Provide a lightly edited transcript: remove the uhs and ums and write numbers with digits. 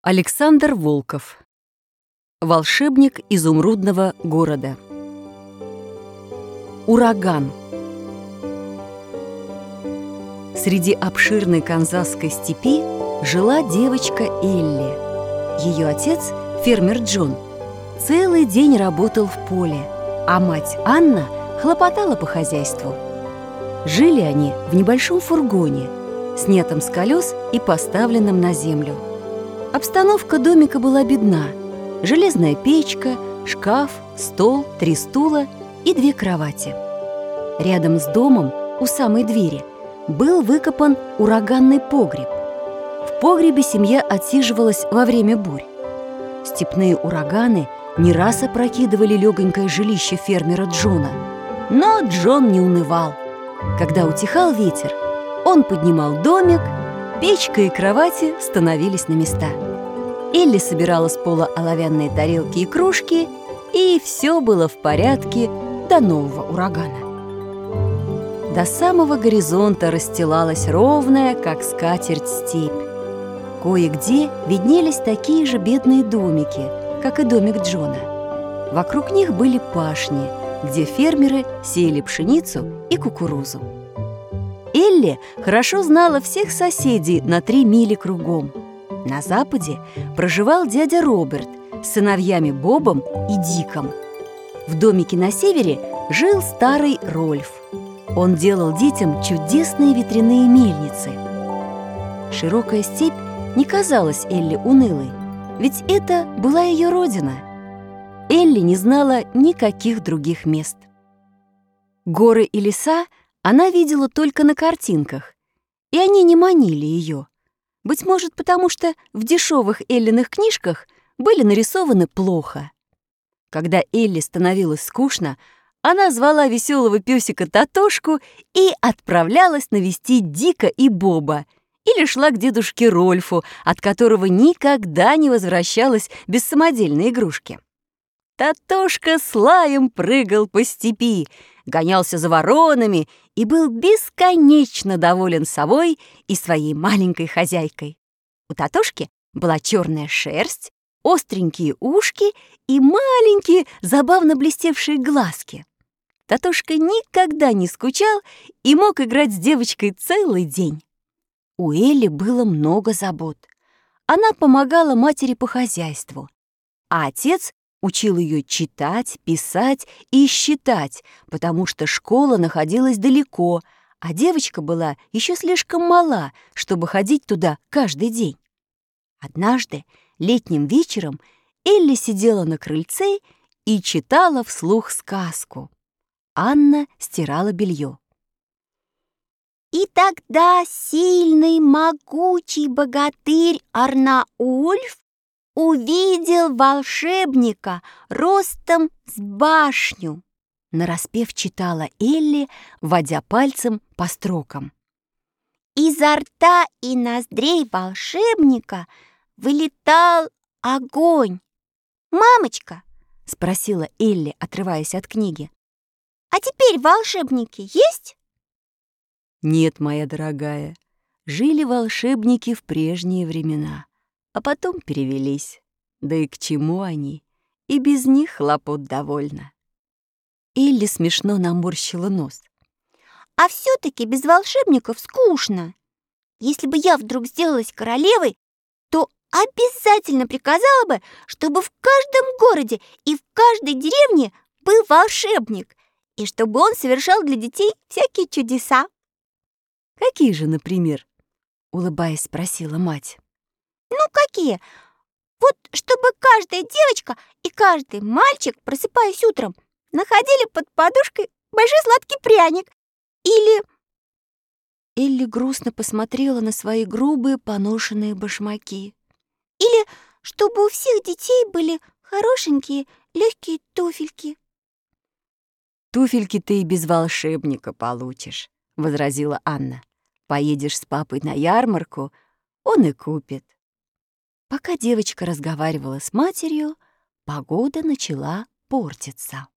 Александр Волков. Волшебник изумрудного города. Ураган. Среди обширной канзасской степи жила девочка Элли. Ее отец, фермер Джон, целый день работал в поле, а мать Анна хлопотала по хозяйству. Жили они в небольшом фургоне, снятом с колес и поставленном на землю. Обстановка домика была бедна. Железная печка, шкаф, стол, 3 стула и 2 кровати. Рядом с домом, у самой двери, был выкопан ураганный погреб. В погребе семья отсиживалась во время бурь. Степные ураганы не раз опрокидывали легонькое жилище фермера Джона. Но Джон не унывал. Когда утихал ветер, он поднимал домик, печка и кровати становились на места. Элли собирала с пола оловянные тарелки и кружки, и все было в порядке до нового урагана. До самого горизонта расстилалась ровная, как скатерть, степь. Кое-где виднелись такие же бедные домики, как и домик Джона. Вокруг них были пашни, где фермеры сеяли пшеницу и кукурузу. Элли хорошо знала всех соседей на 3 мили кругом. На западе проживал дядя Роберт с сыновьями Бобом и Диком. В домике на севере жил старый Рольф. Он делал детям чудесные ветряные мельницы. Широкая степь не казалась Элли унылой, ведь это была ее родина. Элли не знала никаких других мест. Горы и леса она видела только на картинках, и они не манили ее. Быть может, потому что в дешевых Эллиных книжках были нарисованы плохо. Когда Элли становилось скучно, она звала веселого песика Татошку и отправлялась навестить Дика и Боба, или шла к дедушке Рольфу, от которого никогда не возвращалась без самодельной игрушки. Татошка с лаем прыгал по степи, гонялся за воронами и был бесконечно доволен собой и своей маленькой хозяйкой. У Татошки была черная шерсть, остренькие ушки и маленькие, забавно блестевшие глазки. Татошка никогда не скучал и мог играть с девочкой целый день. У Элли было много забот. Она помогала матери по хозяйству, а отец учил ее читать, писать и считать, потому что школа находилась далеко, а девочка была еще слишком мала, чтобы ходить туда каждый день. Однажды, летним вечером, Элли сидела на крыльце и читала вслух сказку. Анна стирала белье. «И тогда сильный, могучий богатырь Арнаульф увидел волшебника ростом с башню», нараспев читала Элли, водя пальцем по строкам. «Изо рта и ноздрей волшебника вылетал огонь». «Мамочка», — спросила Элли, отрываясь от книги, «а теперь волшебники есть?» «Нет, моя дорогая, жили волшебники в прежние времена, а потом перевелись. Да и к чему они? И без них хлопот довольно». Элли смешно наморщила нос. «А все-таки без волшебников скучно. Если бы я вдруг сделалась королевой, то обязательно приказала бы, чтобы в каждом городе и в каждой деревне был волшебник, и чтобы он совершал для детей всякие чудеса». «Какие же, например?» — улыбаясь, спросила мать. «Ну, какие? Вот чтобы каждая девочка и каждый мальчик, просыпаясь утром, находили под подушкой большой сладкий пряник. Или...» Элли грустно посмотрела на свои грубые поношенные башмаки. «Или чтобы у всех детей были хорошенькие легкие туфельки». «Туфельки ты и без волшебника получишь», — возразила Анна. «Поедешь с папой на ярмарку, он и купит». Пока девочка разговаривала с матерью, погода начала портиться.